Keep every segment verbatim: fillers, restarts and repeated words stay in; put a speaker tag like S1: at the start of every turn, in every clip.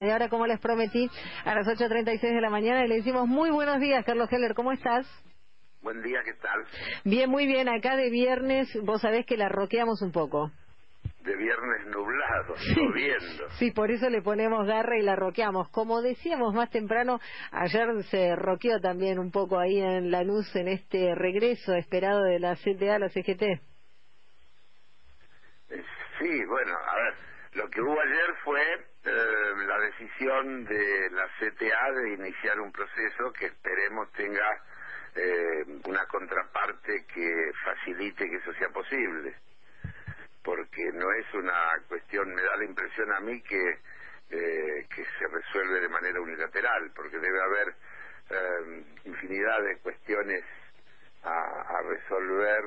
S1: Y ahora, como les prometí, a las ocho treinta y seis de la mañana le decimos muy buenos días, Carlos Heller, ¿cómo estás?
S2: Buen día, ¿qué tal?
S1: Bien, muy bien, acá de viernes, vos sabés que la roqueamos un poco.
S2: De viernes nublado,
S1: Sí,
S2: lloviendo.
S1: sí, por eso le ponemos garra y la roqueamos. Como decíamos más temprano, ayer se roqueó también un poco ahí en Lanús en este regreso esperado de la C T A a la C G T.
S2: Eh, Sí, bueno, a ver, lo que hubo ayer fue eh, la decisión de la C T A de iniciar un proceso que esperemos tenga eh, una contraparte que facilite que eso sea posible. Porque no es una cuestión, me da la impresión a mí que eh, que se resuelve de manera unilateral, porque debe haber eh, infinidad de cuestiones a, a resolver,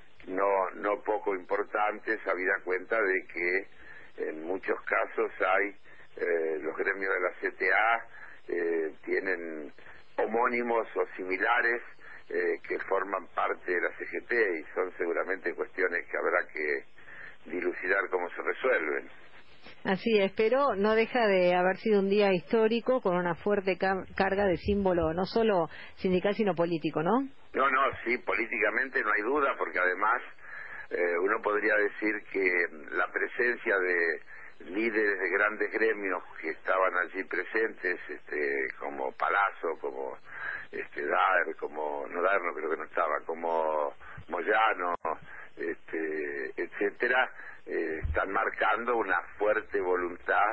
S2: no no poco importantes, habida cuenta de que en muchos casos hay eh, los gremios de la C T A eh, tienen homónimos o similares eh, que forman parte de la C G T y son seguramente cuestiones que habrá que dilucidar cómo se resuelven.
S1: Así es, pero no deja de haber sido un día histórico con una fuerte ca- carga de símbolo, no solo sindical sino político, ¿no?
S2: No, no, sí, políticamente no hay duda, porque además eh, uno podría decir que la presencia de líderes de grandes gremios que estaban allí presentes, este, como Palazzo, como este Daer, como no Daer no creo que no estaba, como Moyano, este, etcétera, eh, están marcando una fuerte voluntad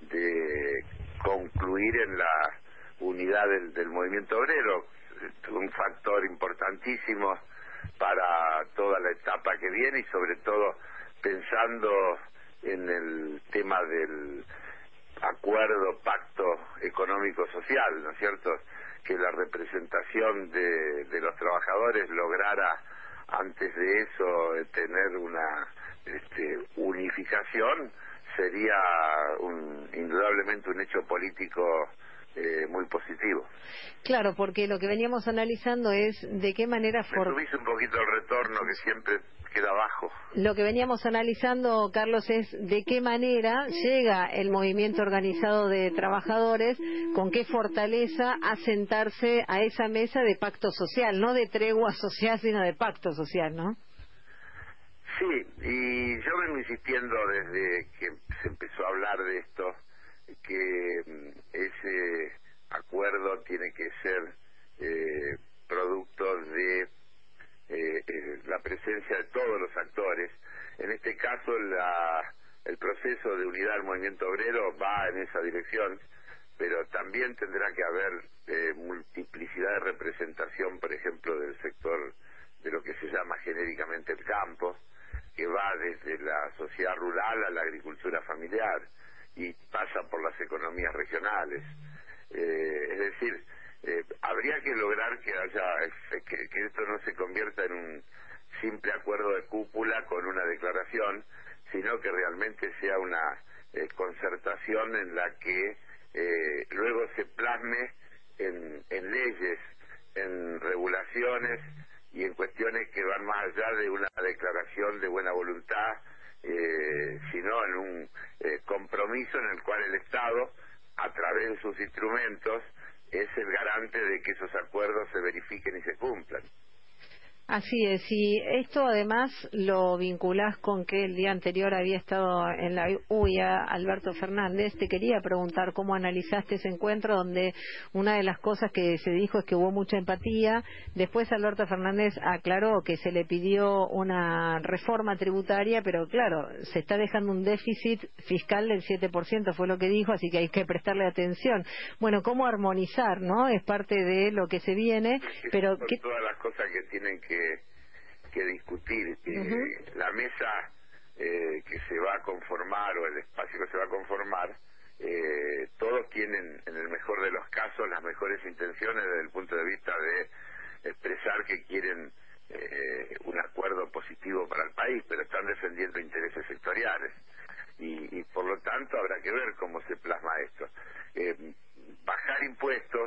S2: de concluir en la unidad del, del movimiento obrero, un factor importantísimo para toda la etapa que viene y sobre todo pensando en el tema del acuerdo, pacto económico-social, ¿no es cierto?, que la representación de, de los trabajadores lograra antes de eso eh, tener una este, unificación, sería un, indudablemente un hecho político eh, muy positivo.
S1: Claro, porque lo que veníamos analizando es de qué manera...
S2: Me
S1: For...
S2: subís un poquito el retorno que siempre queda bajo.
S1: Lo que veníamos analizando, Carlos, es de qué manera llega el movimiento organizado de trabajadores, con qué fortaleza a sentarse a esa mesa de pacto social, no de tregua social, sino de pacto social, ¿no?
S2: Sí, y yo vengo insistiendo desde que se empezó a hablar de esto, que mm, ese acuerdo tiene que ser eh, producto de eh, eh, la presencia de todos los actores. En este caso, la, el proceso de unidad del movimiento obrero va en esa dirección, pero también tendrá que haber eh, multiplicidad de representación, por ejemplo, del sector de lo que se llama genéricamente el campo, que va desde la sociedad rural a la agricultura familiar y pasa por las economías regionales. Eh, es decir, eh, habría que lograr que haya que, que esto no se convierta en un simple acuerdo de cúpula con una declaración, sino que realmente sea una eh, concertación en la que eh, luego se plasme en, en leyes, en regulaciones y en cuestiones que van más allá de una declaración de buena voluntad, eh, sino en un eh, compromiso en el cual el Estado, a través de sus instrumentos, es el garante de que esos acuerdos se verifiquen y se cumplan.
S1: Así es, y esto además lo vinculás con que el día anterior había estado en la U I A Alberto Fernández. Te quería preguntar cómo analizaste ese encuentro donde una de las cosas que se dijo es que hubo mucha empatía. Después Alberto Fernández aclaró que se le pidió una reforma tributaria, pero claro, se está dejando un déficit fiscal del siete por ciento, fue lo que dijo, así que hay que prestarle atención. Bueno, cómo armonizar, ¿no? Es parte de lo que se viene, pero...
S2: Son
S1: ¿qué...
S2: todas las cosas que tienen que que discutir.
S1: Uh-huh.
S2: Eh, la mesa eh, que se va a conformar o el espacio que se va a conformar, eh, todos tienen en el mejor de los casos las mejores intenciones desde el punto de vista de expresar que quieren eh, un acuerdo positivo para el país, pero están defendiendo intereses sectoriales y, y por lo tanto habrá que ver cómo se plasma esto. Eh, bajar impuestos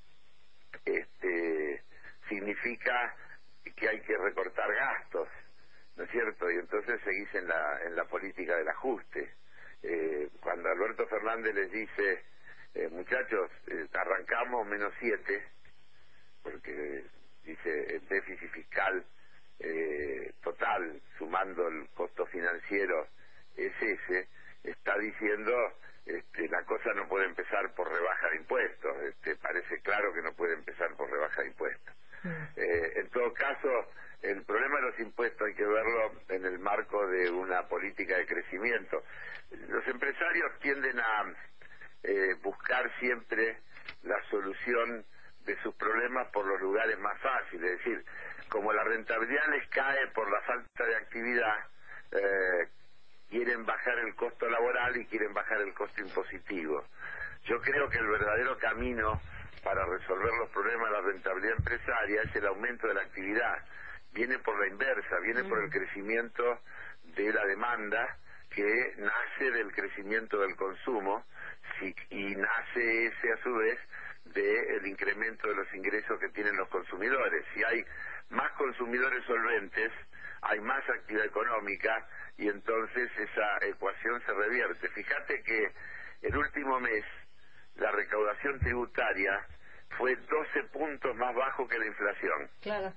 S2: este significa que hay que recortar gastos, ¿no es cierto? Y entonces seguís en la en la política del ajuste. Eh, cuando Alberto Fernández les dice eh, muchachos, eh, arrancamos menos siete, porque dice el déficit fiscal eh, total, sumando el costo financiero, es ese, está diciendo este, la cosa no puede empezar por rebaja de impuestos, este, parece claro que no puede empezar por rebaja de impuestos. Mm. Eh, en todo caso, el problema de los impuestos hay que verlo en el marco de una política de crecimiento. Los empresarios tienden a eh, buscar siempre la solución de sus problemas por los lugares más fáciles, es decir, como la rentabilidad les cae por la falta de actividad, eh, quieren bajar el costo laboral y quieren bajar el costo impositivo. Yo creo que el verdadero camino para resolver los problemas de la rentabilidad empresaria es el aumento de la actividad. Viene por la inversa, viene por el crecimiento de la demanda, que nace del crecimiento del consumo, sí, y nace ese a su vez del incremento de los ingresos que tienen los consumidores. Si hay más consumidores solventes, hay más actividad económica y entonces esa ecuación se revierte. Fíjate que el último mes la recaudación tributaria fue doce puntos más bajo que la inflación.
S1: Claro.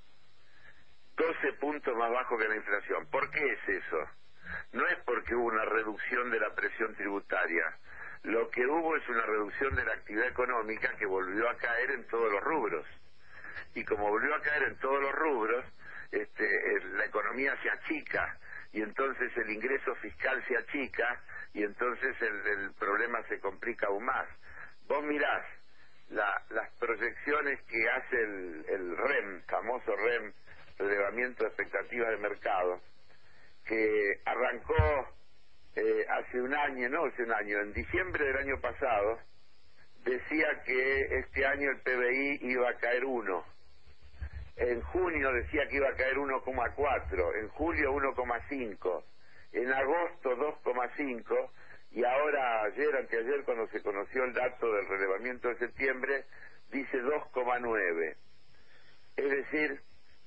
S2: doce puntos más bajo que la inflación. ¿Por qué es eso? No es porque hubo una reducción de la presión tributaria. Lo que hubo es una reducción de la actividad económica que volvió a caer en todos los rubros. Y como volvió a caer en todos los rubros, este, la economía se achica y entonces el ingreso fiscal se achica y entonces el, el problema se complica aún más. Vos mirás la, las proyecciones que hace el, el R E M, famoso R E M, relevamiento de expectativas de mercado, que arrancó eh, hace un año, no hace un año, en diciembre del año pasado, decía que este año el P B I iba a caer uno. En junio decía que iba a caer uno coma cuatro, en julio uno coma cinco, en agosto dos coma cinco, y ahora ayer, anteayer, cuando se conoció el dato del relevamiento de septiembre, dice dos coma nueve. Es decir,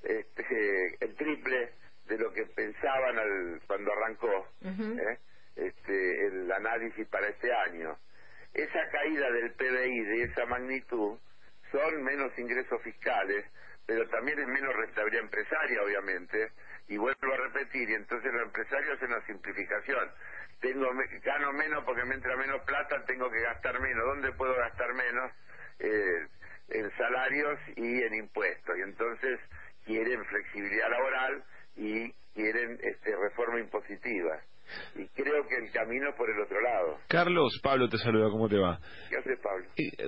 S2: este, el triple de lo que pensaban al, cuando arrancó uh-huh. ¿eh? este, el análisis para este año. Esa caída del P B I de esa magnitud son menos ingresos fiscales, pero también es menos rentabilidad empresaria, obviamente, y vuelvo a repetir, y entonces los empresarios hacen una simplificación. Tengo gano menos porque me entra menos plata, tengo que gastar menos. ¿Dónde puedo gastar menos? Eh, en salarios y en impuestos. Y entonces quieren flexibilidad laboral y quieren este, reforma impositiva. Y creo que el camino es por el otro lado.
S3: Carlos, Pablo te saluda, ¿cómo te va?
S2: ¿Qué haces, Pablo?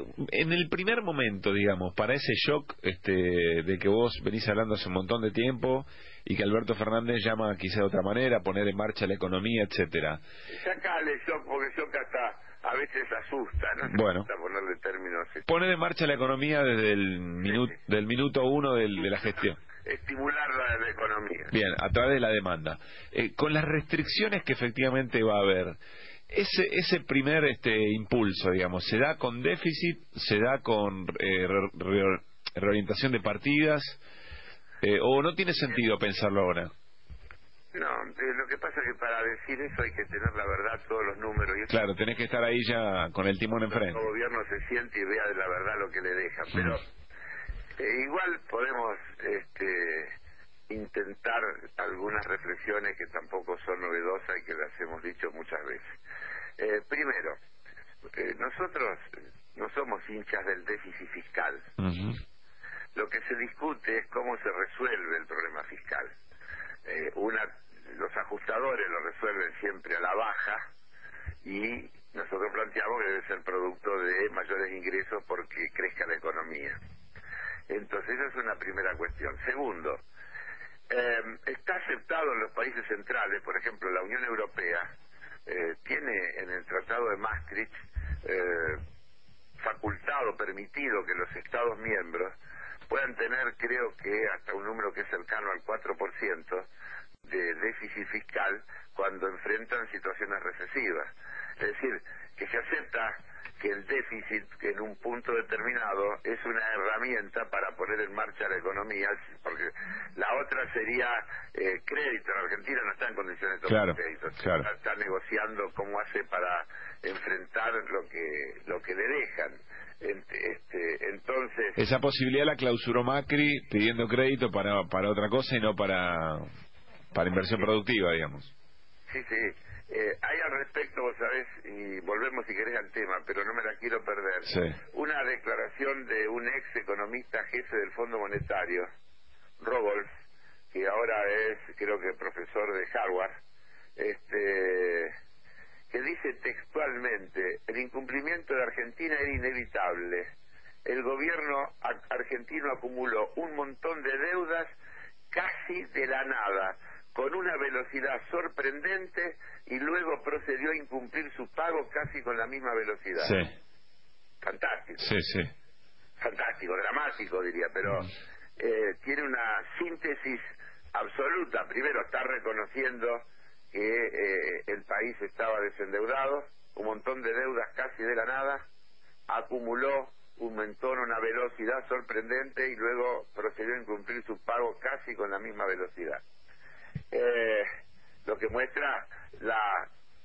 S3: En el primer momento, digamos, para ese shock este, de que vos venís hablando hace un montón de tiempo y que Alberto Fernández llama quizá de otra manera, poner en marcha la economía, etcétera.
S2: Sacale shock, porque shock hasta a veces asusta, ¿no?
S3: Bueno,
S2: Asusta ponerle términos.
S3: Poner en marcha la economía desde el minuto, sí, sí. del minuto uno del, de la gestión.
S2: Estimular la, la economía.
S3: Bien, a través de la demanda. Eh, con las restricciones que efectivamente va a haber, ese ese primer este impulso, digamos, ¿se da con déficit? ¿Se da con eh, re, re, reorientación de partidas? Eh, ¿O no tiene sentido pensarlo ahora?
S2: No, eh, lo que pasa es que para decir eso hay que tener la verdad, todos los números. Y
S3: claro, tenés que estar ahí ya con el timón enfrente.
S2: El gobierno se siente y vea de la verdad lo que le deja, pero... Mm. Eh, igual podemos este, intentar algunas reflexiones que tampoco son novedosas y que las hemos dicho muchas veces. Eh, primero, eh, nosotros no somos hinchas del déficit fiscal. Uh-huh. Lo que se discute es cómo se resuelve el problema fiscal. Eh, una, los ajustadores lo resuelven siempre a la baja y nosotros planteamos que debe ser producto de mayores ingresos porque crezca la economía. Entonces, esa es una primera cuestión. Segundo, eh, está aceptado en los países centrales, por ejemplo, la Unión Europea eh, tiene en el Tratado de Maastricht eh, facultado, permitido que los Estados miembros puedan tener, creo que hasta un número que es cercano al cuatro por ciento de déficit fiscal cuando enfrentan situaciones recesivas. Es decir, que se acepta que el déficit en un punto determinado es una herramienta para poner en marcha la economía, porque la otra sería eh, crédito. En Argentina no está en condiciones de tomar
S3: claro,
S2: crédito,
S3: claro.
S2: Está, está negociando cómo hace para enfrentar lo que lo que le dejan. Este, entonces
S3: esa posibilidad la clausuró Macri pidiendo crédito para para otra cosa y no para para inversión
S2: sí,
S3: productiva, digamos.
S2: Sí, sí. Eh, hay al respecto, vos sabés, y volvemos si querés al tema, pero no me la quiero perder,
S3: Sí.
S2: una declaración de un ex economista jefe del Fondo Monetario, Rogoff, que ahora es, creo que profesor de Harvard, este, que dice textualmente: el incumplimiento de Argentina era inevitable. El gobierno argentino acumuló un montón de deudas casi de la nada, con una velocidad sorprendente, y luego procedió a incumplir su pago casi con la misma velocidad.
S3: Sí.
S2: Fantástico.
S3: Sí, sí.
S2: Fantástico, dramático diría, pero eh, tiene una síntesis absoluta. Primero, está reconociendo que eh, el país estaba desendeudado, un montón de deudas casi de la nada, acumuló un montón, una velocidad sorprendente, y luego procedió a incumplir su pago casi con la misma velocidad. Eh, lo que muestra la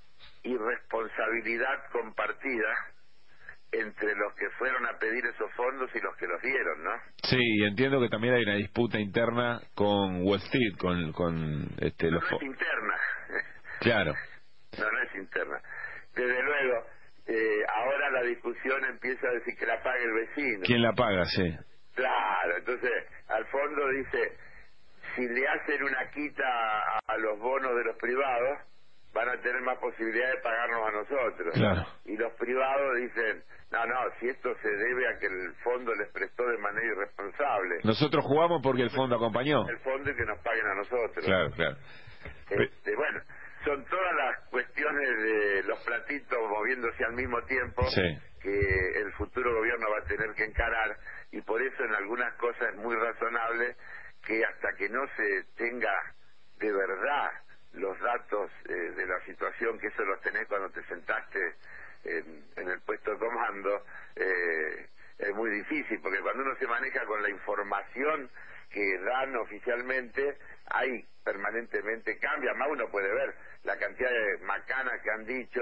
S2: irresponsabilidad compartida entre los que fueron a pedir esos fondos y los que los dieron, ¿no?
S3: Sí, y entiendo que también hay una disputa interna con Wall Street, con, con este,
S2: No,
S3: los...
S2: no es interna.
S3: Claro.
S2: No, no es interna. Desde luego, eh, ahora la discusión empieza a decir que la pague el vecino.
S3: ¿Quién la paga? Sí.
S2: Claro, entonces, al fondo dice, si le hacen una quita a, a los bonos de los privados, van a tener más posibilidad de pagarnos a nosotros.
S3: Claro.
S2: Y los privados dicen, no, no, si esto se debe a que el fondo les prestó de manera irresponsable.
S3: Nosotros jugamos porque el fondo acompañó.
S2: El fondo y que nos paguen a nosotros.
S3: Claro, claro.
S2: Este, bueno, son todas las cuestiones de los platitos moviéndose al mismo tiempo,
S3: sí,
S2: que el futuro gobierno va a tener que encarar, y por eso en algunas cosas es muy razonable que hasta que no se tenga de verdad los datos eh, de la situación, que eso los tenés cuando te sentaste en, en el puesto de comando, eh, es muy difícil, porque cuando uno se maneja con la información que dan oficialmente, hay permanentemente cambia, más uno puede ver la cantidad de macanas que han dicho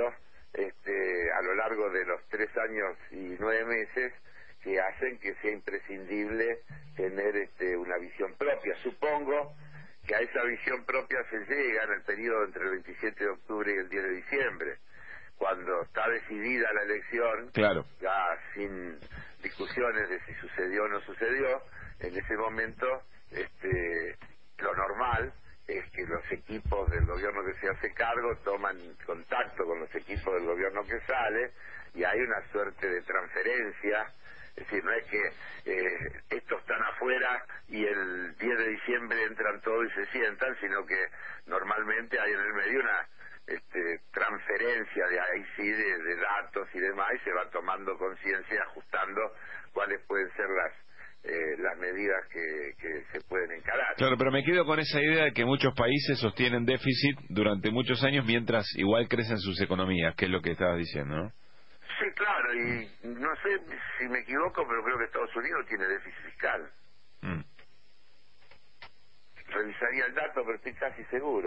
S2: este, a lo largo de los tres años y nueve meses, que hacen que sea imprescindible tener este, una visión propia. Supongo que a esa visión propia se llega en el periodo entre el veintisiete de octubre y el diez de diciembre, cuando está decidida la elección,
S3: claro,
S2: ya sin discusiones de si sucedió o no sucedió. En ese momento este, lo normal es que los equipos del gobierno que se hace cargo toman contacto con los equipos del gobierno que sale, y hay una suerte de transferencia. Es decir, no es que eh, estos están afuera y el diez de diciembre entran todos y se sientan, sino que normalmente hay en el medio una este, transferencia de ahí sí de, de datos y demás, y se va tomando conciencia, ajustando cuáles pueden ser las eh, las medidas que, que se pueden encarar.
S3: Claro, pero me quedo con esa idea de que muchos países sostienen déficit durante muchos años mientras igual crecen sus economías, que es lo que estabas diciendo, ¿no?
S2: Sí, claro, y no sé si me equivoco, pero creo que Estados Unidos tiene déficit fiscal.
S3: Mm.
S2: Revisaría el dato, pero estoy casi seguro.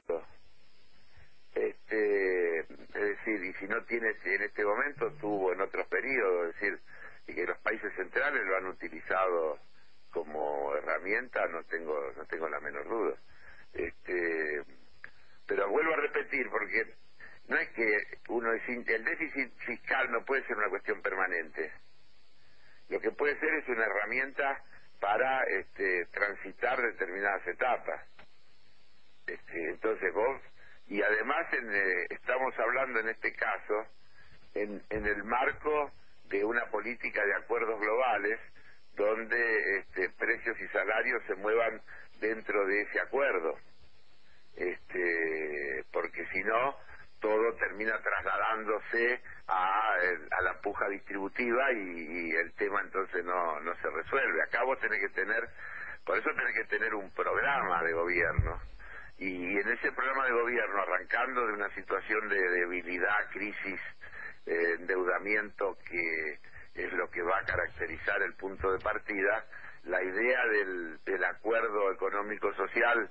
S2: Este, es decir, y si no tiene en este momento, tuvo en otros periodos, es decir, y que los países centrales lo han utilizado como herramienta, no tengo no tengo la menor duda. Este, pero vuelvo a repetir, porque no es que uno es in- el déficit fiscal no puede ser una cuestión permanente. Lo que puede ser es una herramienta para este, transitar determinadas etapas. Este, entonces vos, y además en, eh, estamos hablando en este caso en, en el marco de una política de acuerdos globales, donde este, precios y salarios se muevan dentro de ese acuerdo, este, porque si no todo termina trasladándose a, a la puja distributiva, y, y el tema entonces no no se resuelve. Acá vos tenés que tener, por eso tenés que tener un programa de gobierno, y, y en ese programa de gobierno, arrancando de una situación de debilidad, crisis, eh, endeudamiento, que es lo que va a caracterizar el punto de partida, la idea del, del acuerdo económico-social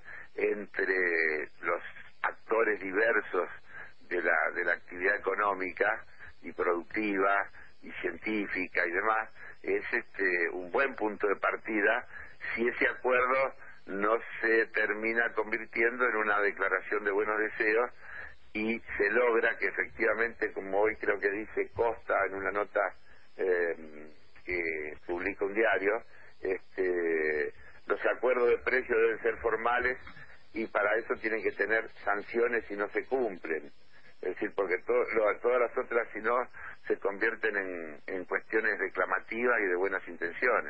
S2: entre los actores diversos de la de la actividad económica, y productiva y científica y demás, es este un buen punto de partida si ese acuerdo no se termina convirtiendo en una declaración de buenos deseos y se logra que efectivamente, como hoy creo que dice Costa en una nota eh, que publica un diario, este, los acuerdos de precio deben ser formales y para eso tienen que tener sanciones si no se cumplen. Es decir, porque to, lo, todas las otras, si no, se convierten en, en cuestiones reclamativas y de buenas intenciones.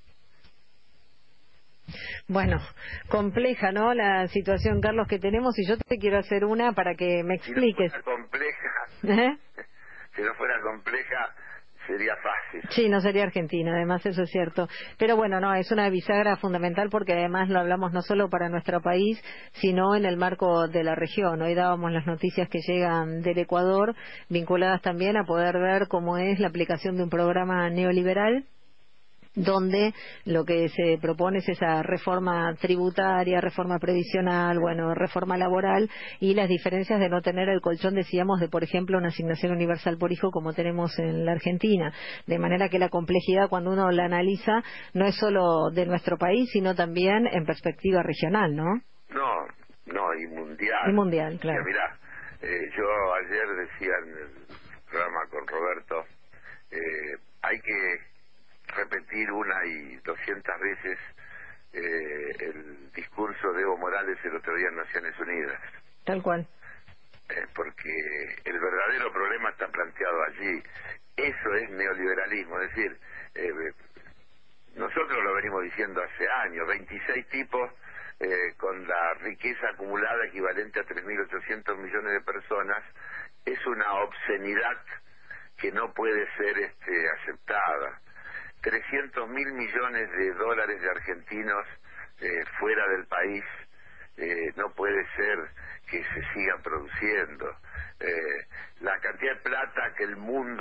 S1: Bueno, compleja, ¿no?, la situación, Carlos, que tenemos, y yo te quiero hacer una para que me expliques.
S2: Si no fuera compleja,
S1: ¿Eh?
S2: si no fuera compleja, sería fácil.
S1: Sí, no sería Argentina, además eso es cierto. Pero bueno, no, es una bisagra fundamental porque además lo hablamos no solo para nuestro país, sino en el marco de la región. Hoy dábamos las noticias que llegan del Ecuador, vinculadas también a poder ver cómo es la aplicación de un programa neoliberal, donde lo que se propone es esa reforma tributaria, reforma previsional, bueno, reforma laboral, y las diferencias de no tener el colchón, decíamos, de, por ejemplo, una asignación universal por hijo como tenemos en la Argentina. De manera que la complejidad, cuando uno la analiza, no es solo de nuestro país, sino también en perspectiva regional, ¿no?
S2: No, no, y mundial.
S1: Y mundial, claro.
S2: Mirá, eh, yo ayer decía en el programa con Roberto, eh, hay que repetir una y doscientas veces eh, el discurso de Evo Morales el otro día en Naciones Unidas.
S1: Tal cual.
S2: Eh, porque el verdadero problema está planteado allí. Eso es neoliberalismo, es decir, eh, nosotros lo venimos diciendo hace años, veintiséis tipos eh, con la riqueza acumulada equivalente a tres mil ochocientos millones de personas, es una obscenidad que no puede ser este, aceptada. trescientos mil millones de dólares de argentinos eh, fuera del país, eh, no puede ser que se sigan produciendo. Eh, la cantidad de plata que el mundo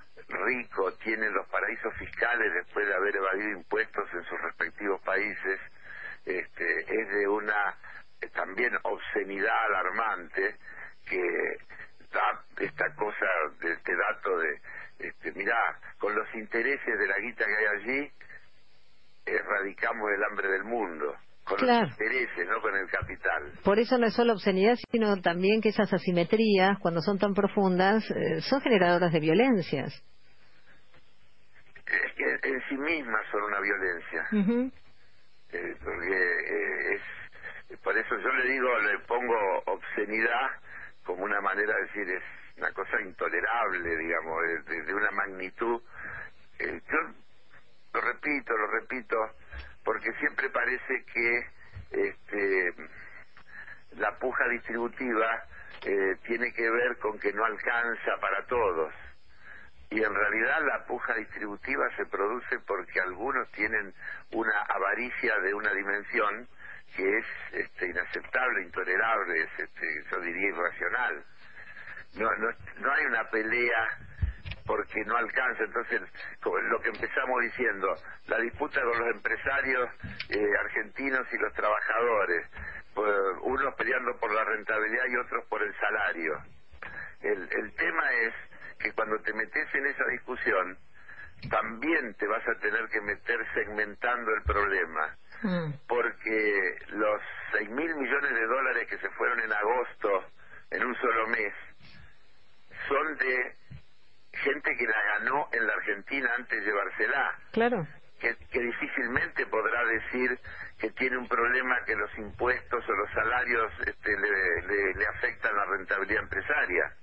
S2: rico tiene en los paraísos fiscales después de haber evadido impuestos en sus respectivos países, este, es de una eh, también obscenidad alarmante que da esta cosa, de este dato de Este, mirá, con los intereses de la guita que hay allí, erradicamos el hambre del mundo. Con
S1: Claro.
S2: los intereses, no con el capital.
S1: Por eso no es solo obscenidad, sino también que esas asimetrías, cuando son tan profundas, eh, son generadoras de violencias.
S2: Es que en sí mismas son una violencia.
S1: Uh-huh.
S2: eh, porque eh, es, por eso yo le digo, le pongo obscenidad como una manera de decir, es una cosa intolerable, digamos, de, de, de una magnitud. Eh, yo lo repito, lo repito, porque siempre parece que este, la puja distributiva eh, tiene que ver con que no alcanza para todos. Y en realidad la puja distributiva se produce porque algunos tienen una avaricia de una dimensión que es este, inaceptable, intolerable, es, este, yo diría irracional. No, no, no hay una pelea porque no alcanza. Entonces, como lo que empezamos diciendo, la disputa con los empresarios eh, argentinos y los trabajadores, pues, unos peleando por la rentabilidad y otros por el salario. El, el tema es que cuando te metes en esa discusión, también te vas a tener que meter segmentando el problema, mm. porque los seis mil millones de dólares que se fueron en agosto, en un solo mes, son de gente que la ganó en la Argentina antes de llevársela.
S1: Claro.
S2: Que, que difícilmente podrá decir que tiene un problema que los impuestos o los salarios este, le, le, le afectan la rentabilidad empresaria,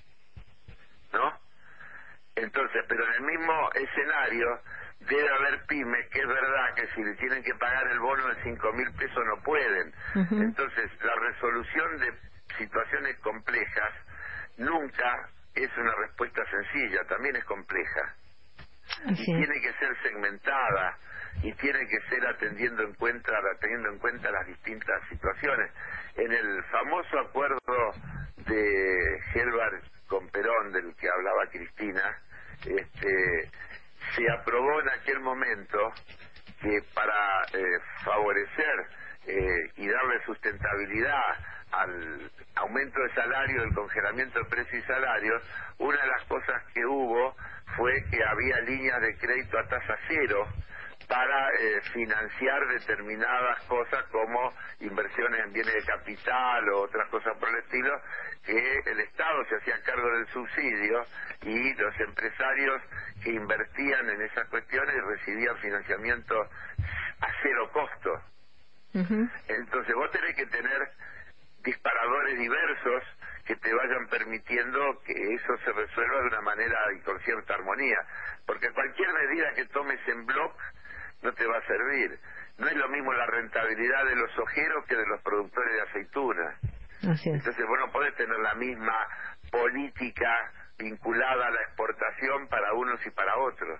S2: ¿no? Entonces, pero en el mismo escenario debe haber pymes que es verdad que si le tienen que pagar el bono de cinco mil pesos no pueden. Uh-huh. Entonces, la resolución de situaciones complejas nunca es una respuesta sencilla, también es compleja. Así. Y tiene que ser segmentada y tiene que ser atendiendo en cuenta, teniendo en cuenta las distintas situaciones. En el famoso acuerdo de Helvar con Perón, del que hablaba Cristina, este, se aprobó en aquel momento que para eh, favorecer eh, y darle sustentabilidad al aumento de salario, del congelamiento de precios y salarios, una de las cosas que hubo fue que había líneas de crédito a tasa cero para eh, financiar determinadas cosas como inversiones en bienes de capital o otras cosas por el estilo, que el Estado se hacía cargo del subsidio y los empresarios que invertían en esas cuestiones recibían financiamiento a cero costo. Uh-huh. Entonces vos tenés que tener disparadores diversos que te vayan permitiendo que eso se resuelva de una manera y con cierta armonía, porque cualquier medida que tomes en bloque no te va a servir. No es lo mismo la rentabilidad de los ojeros que de los productores de aceitunas.
S1: Así es.
S2: Entonces vos no podés tener la misma política vinculada a la exportación para unos y para otros.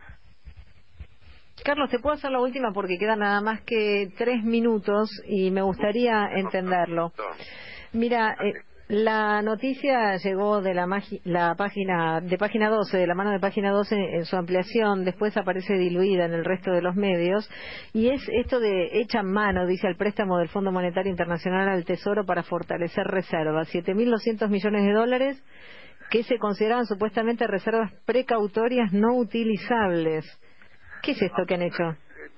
S1: Carlos, te puedo hacer la última porque quedan nada más que tres minutos y me gustaría entenderlo. Mira, eh, la noticia llegó de la, magi- la página de página doce, de la mano de página doce en su ampliación, después aparece diluida en el resto de los medios, y es esto de hecha mano, dice, el préstamo del Fondo Monetario Internacional al Tesoro para fortalecer reservas, siete mil doscientos millones de dólares que se consideraban supuestamente reservas precautorias no utilizables. ¿Qué es esto que han hecho?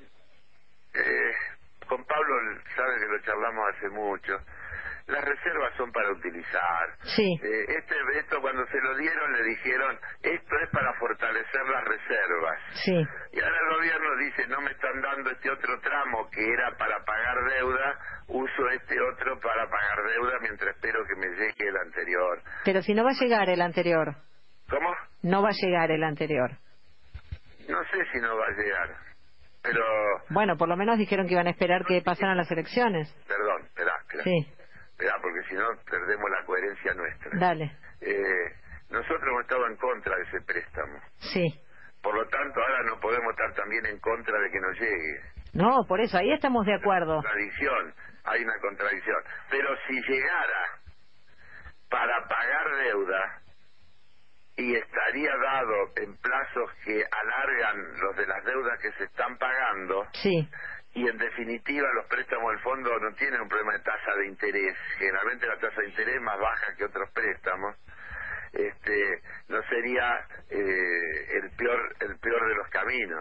S2: Eh, con Pablo sabe que lo charlamos hace mucho. Las reservas son para utilizar.
S1: Sí.
S2: Eh, este, esto cuando se lo dieron le dijeron, esto es para fortalecer las reservas.
S1: Sí.
S2: Y ahora el gobierno dice, no me están dando este otro tramo que era para pagar deuda, uso este otro para pagar deuda mientras espero que me llegue el anterior.
S1: Pero si no va a llegar el anterior.
S2: ¿Cómo?
S1: No va a llegar el anterior.
S2: No sé si no va a llegar, pero...
S1: Bueno, por lo menos dijeron que iban a esperar que pasaran las elecciones.
S2: Perdón, espera, espera.
S1: Sí.
S2: Espera, porque si no perdemos la coherencia nuestra.
S1: Dale.
S2: Eh, nosotros hemos estado en contra de ese préstamo.
S1: Sí.
S2: Por lo tanto, ahora no podemos estar también en contra de que nos llegue.
S1: No, por eso, ahí estamos de acuerdo.
S2: Contradicción, hay una contradicción. Pero si llegara para pagar deuda y estaría dado en plazos que alargan los de las deudas que se están pagando,
S1: sí,
S2: y en definitiva los préstamos del fondo no tienen un problema de tasa de interés, generalmente la tasa de interés es más baja que otros préstamos, este no sería eh, el peor el peor de los caminos.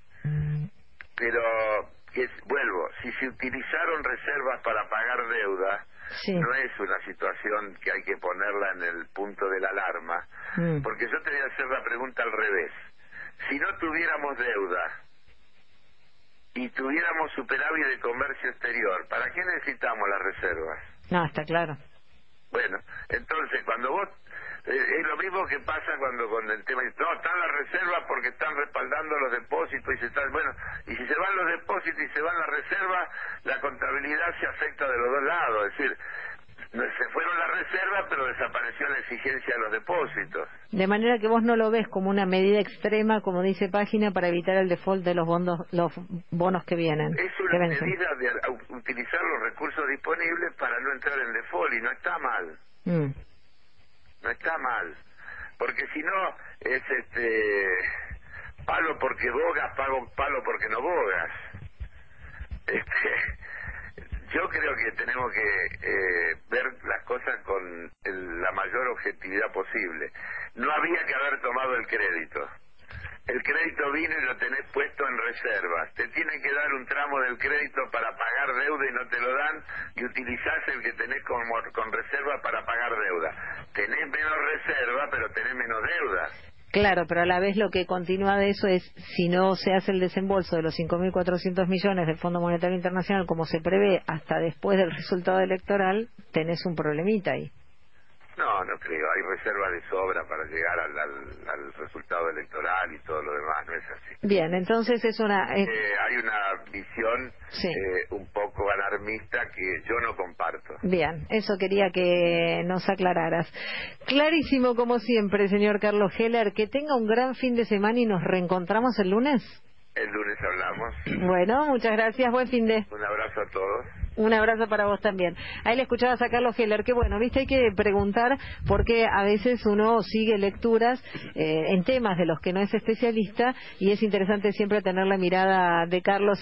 S2: Pero que vuelvo, si se utilizaron reservas para pagar deuda, sí, no es una situación que hay que ponerla en el punto de la alarma, mm. porque yo te voy a hacer la pregunta al revés. Si no tuviéramos deuda y tuviéramos superávit de comercio exterior, ¿para qué necesitamos las reservas?
S1: No, está claro.
S2: Bueno, entonces cuando vos... Eh, es lo mismo que pasa cuando con el tema... No, están las reservas porque están respaldando los depósitos y se están... Bueno, y si se van los depósitos y se van las reservas, la contabilidad se afecta de los dos lados. Es decir, se fueron las reservas, pero desapareció la exigencia de los depósitos.
S1: De manera que vos no lo ves como una medida extrema, como dice Página, para evitar el default de los bonos, los bonos que vienen.
S2: Es una medida de utilizar los recursos disponibles para no entrar en default, y no está mal. Mm. No está mal, porque si no es este palo porque bogas, pago palo porque no bogas. Este, yo creo que tenemos que eh, ver las cosas con el, la mayor objetividad posible. No había que haber tomado el crédito. El crédito vino y lo tenés puesto en reservas. Te tienen que dar un tramo del crédito para pagar deuda y no te lo dan, y utilizás el que tenés con, con reserva para pagar deuda. Tenés menos reserva, pero tenés menos deuda.
S1: Claro, pero a la vez lo que continúa de eso es, si no se hace el desembolso de los cinco mil cuatrocientos millones del Fondo Monetario Internacional, como se prevé, hasta después del resultado electoral, tenés un problemita ahí.
S2: No, no creo. Hay reservas de sobra para llegar al, al, al resultado electoral y todo lo demás. No es así.
S1: Bien, entonces es una... Es...
S2: Eh, hay una visión sí. eh, un poco alarmista que yo no comparto.
S1: Bien, eso quería que nos aclararas. Clarísimo como siempre, señor Carlos Heller. Que tenga un gran fin de semana y nos reencontramos el lunes.
S2: El lunes hablamos.
S1: Bueno, muchas gracias. Buen fin de...
S2: Un abrazo a todos.
S1: Un abrazo para vos también. Ahí le escuchabas a Carlos Heller, que bueno, viste, hay que preguntar porque a veces uno sigue lecturas eh, en temas de los que no es especialista, y es interesante siempre tener la mirada de Carlos